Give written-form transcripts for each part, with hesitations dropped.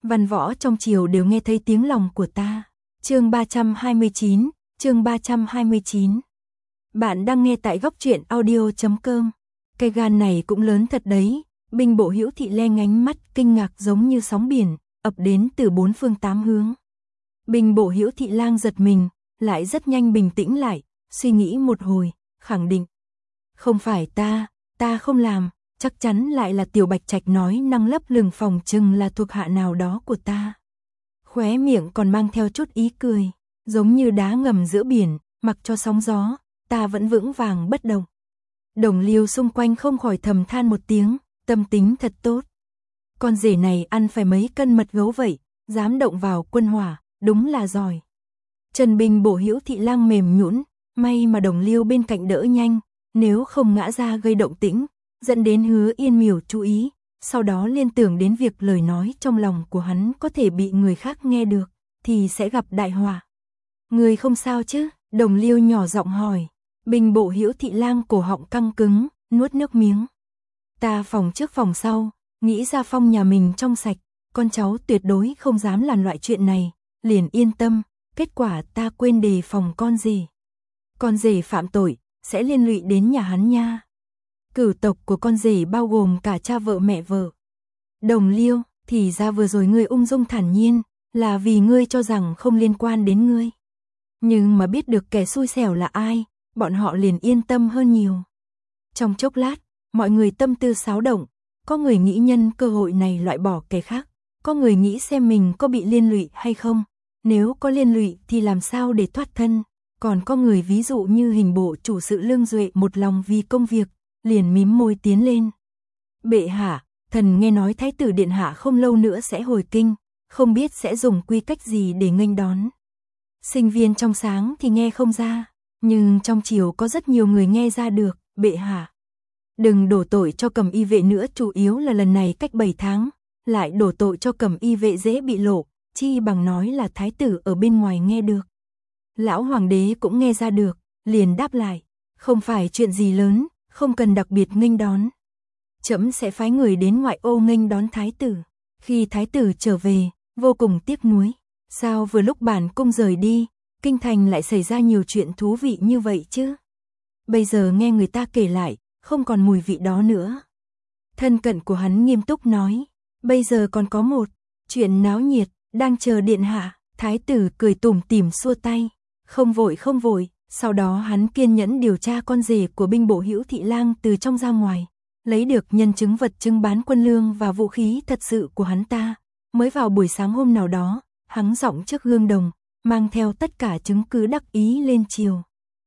Văn võ trong triều đều nghe thấy tiếng lòng của ta. Chương 329, chương 329. Bạn đang nghe tại góc truyện audio.com. Cái gan này cũng lớn thật đấy. Binh bộ Hữu Thị le ngánh mắt kinh ngạc giống như sóng biển, ập đến từ bốn phương tám hướng. Binh bộ Hữu Thị Lang giật mình, lại rất nhanh bình tĩnh lại, suy nghĩ một hồi, khẳng định. Không phải ta không làm, chắc chắn lại là Tiểu Bạch Trạch nói năng lấp lửng phòng chừng là thuộc hạ nào đó của ta. Khóe miệng còn mang theo chút ý cười, giống như đá ngầm giữa biển, mặc cho sóng gió, ta vẫn vững vàng bất động. Đồng liêu xung quanh không khỏi thầm than một tiếng, tâm tính thật tốt. Con rể này ăn phải mấy cân mật gấu vậy, dám động vào quân hỏa, đúng là giỏi. Trần binh bộ Hữu Thị Lang mềm nhũn, may mà đồng liêu bên cạnh đỡ nhanh, nếu không ngã ra gây động tĩnh, dẫn đến Hứa Yên Miểu chú ý, sau đó liên tưởng đến việc lời nói trong lòng của hắn có thể bị người khác nghe được, thì sẽ gặp đại họa. Người không sao chứ? Đồng liêu nhỏ giọng hỏi. Binh bộ Hữu Thị Lang cổ họng căng cứng, nuốt nước miếng. Ta phòng trước phòng sau, nghĩ ra Phong nhà mình trong sạch, con cháu tuyệt đối không dám làm loại chuyện này, liền yên tâm, kết quả ta quên đề phòng con rể. Con rể phạm tội, sẽ liên lụy đến nhà hắn nha. Cửu tộc của con rể bao gồm cả cha vợ mẹ vợ. Đồng liêu, thì ra vừa rồi ngươi ung dung thản nhiên, là vì ngươi cho rằng không liên quan đến ngươi. Nhưng mà biết được kẻ xui xẻo là ai, bọn họ liền yên tâm hơn nhiều. Trong chốc lát, mọi người tâm tư xáo động, có người nghĩ nhân cơ hội này loại bỏ kẻ khác, có người nghĩ xem mình có bị liên lụy hay không, nếu có liên lụy thì làm sao để thoát thân, còn có người ví dụ như hình bộ chủ sự Lương Duệ một lòng vì công việc, liền mím môi tiến lên. Bệ hạ, thần nghe nói thái tử điện hạ không lâu nữa sẽ hồi kinh, không biết sẽ dùng quy cách gì để nghênh đón. Sinh viên trong sáng thì nghe không ra, nhưng trong triều có rất nhiều người nghe ra được. Bệ hạ, đừng đổ tội cho Cẩm Y vệ nữa, chủ yếu là lần này cách 7 tháng, lại đổ tội cho Cẩm Y vệ dễ bị lộ, chi bằng nói là thái tử ở bên ngoài nghe được. Lão hoàng đế cũng nghe ra được, liền đáp lại, không phải chuyện gì lớn, không cần đặc biệt nghênh đón. Trẫm sẽ phái người đến ngoại ô nghênh đón thái tử. Khi thái tử trở về, vô cùng tiếc nuối. Sao vừa lúc bản cung rời đi, kinh thành lại xảy ra nhiều chuyện thú vị như vậy chứ? Bây giờ nghe người ta kể lại, không còn mùi vị đó nữa. Thân cận của hắn nghiêm túc nói, bây giờ còn có một chuyện náo nhiệt, đang chờ điện hạ. Thái tử cười tủm tỉm xua tay, không vội. Sau đó hắn kiên nhẫn điều tra con rể của binh bộ Hữu Thị Lang từ trong ra ngoài, lấy được nhân chứng vật chứng bán quân lương và vũ khí thật sự của hắn ta. Mới vào buổi sáng hôm nào đó, hắn giọng trước gương đồng, mang theo tất cả chứng cứ đắc ý lên triều.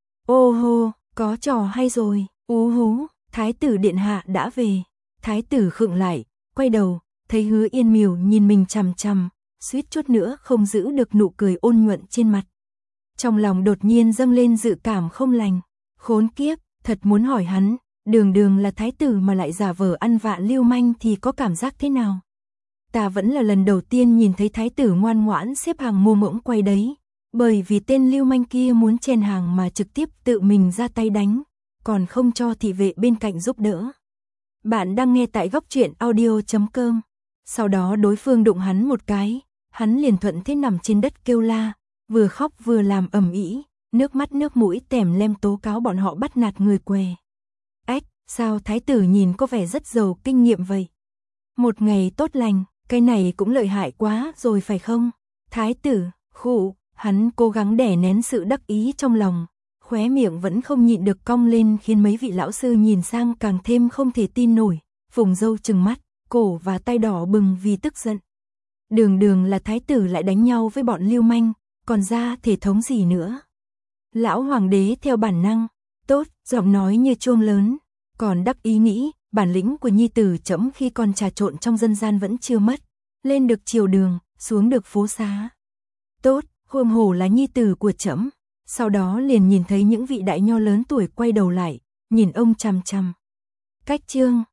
Ô hô, có trò hay rồi, ú hú, thái tử điện hạ đã về. Thái tử khựng lại, quay đầu, thấy Hứa Yên Miểu nhìn mình chằm chằm, suýt chút nữa không giữ được nụ cười ôn nhuận trên mặt. Trong lòng đột nhiên dâng lên dự cảm không lành, khốn kiếp, thật muốn hỏi hắn, đường là thái tử mà lại giả vờ ăn vạ lưu manh thì có cảm giác thế nào? Ta vẫn là lần đầu tiên nhìn thấy thái tử ngoan ngoãn xếp hàng mua mỗng quay đấy, bởi vì tên lưu manh kia muốn chen hàng mà trực tiếp tự mình ra tay đánh, còn không cho thị vệ bên cạnh giúp đỡ. Bạn đang nghe tại góc truyện audio.com. Sau đó đối phương đụng hắn một cái, hắn liền thuận thế nằm trên đất kêu la, vừa khóc vừa làm ầm ĩ, nước mắt nước mũi tèm lem tố cáo bọn họ bắt nạt người què. Ách, sao thái tử nhìn có vẻ rất giàu kinh nghiệm vậy? Một ngày tốt lành, cái này cũng lợi hại quá rồi phải không? Thái tử, khụ, hắn cố gắng đè nén sự đắc ý trong lòng, khóe miệng vẫn không nhịn được cong lên khiến mấy vị lão sư nhìn sang càng thêm không thể tin nổi, vùng râu trừng mắt, cổ và tay đỏ bừng vì tức giận. Đường là thái tử lại đánh nhau với bọn lưu manh, còn ra thể thống gì nữa? Lão hoàng đế theo bản năng, tốt, giọng nói như chuông lớn, còn đắc ý nghĩ, bản lĩnh của nhi tử trẫm khi còn trà trộn trong dân gian vẫn chưa mất, lên được triều đường, xuống được phố xá. Tốt, huống hồ là nhi tử của trẫm. Sau đó liền nhìn thấy những vị đại nho lớn tuổi quay đầu lại, nhìn ông chằm chằm. Cách chương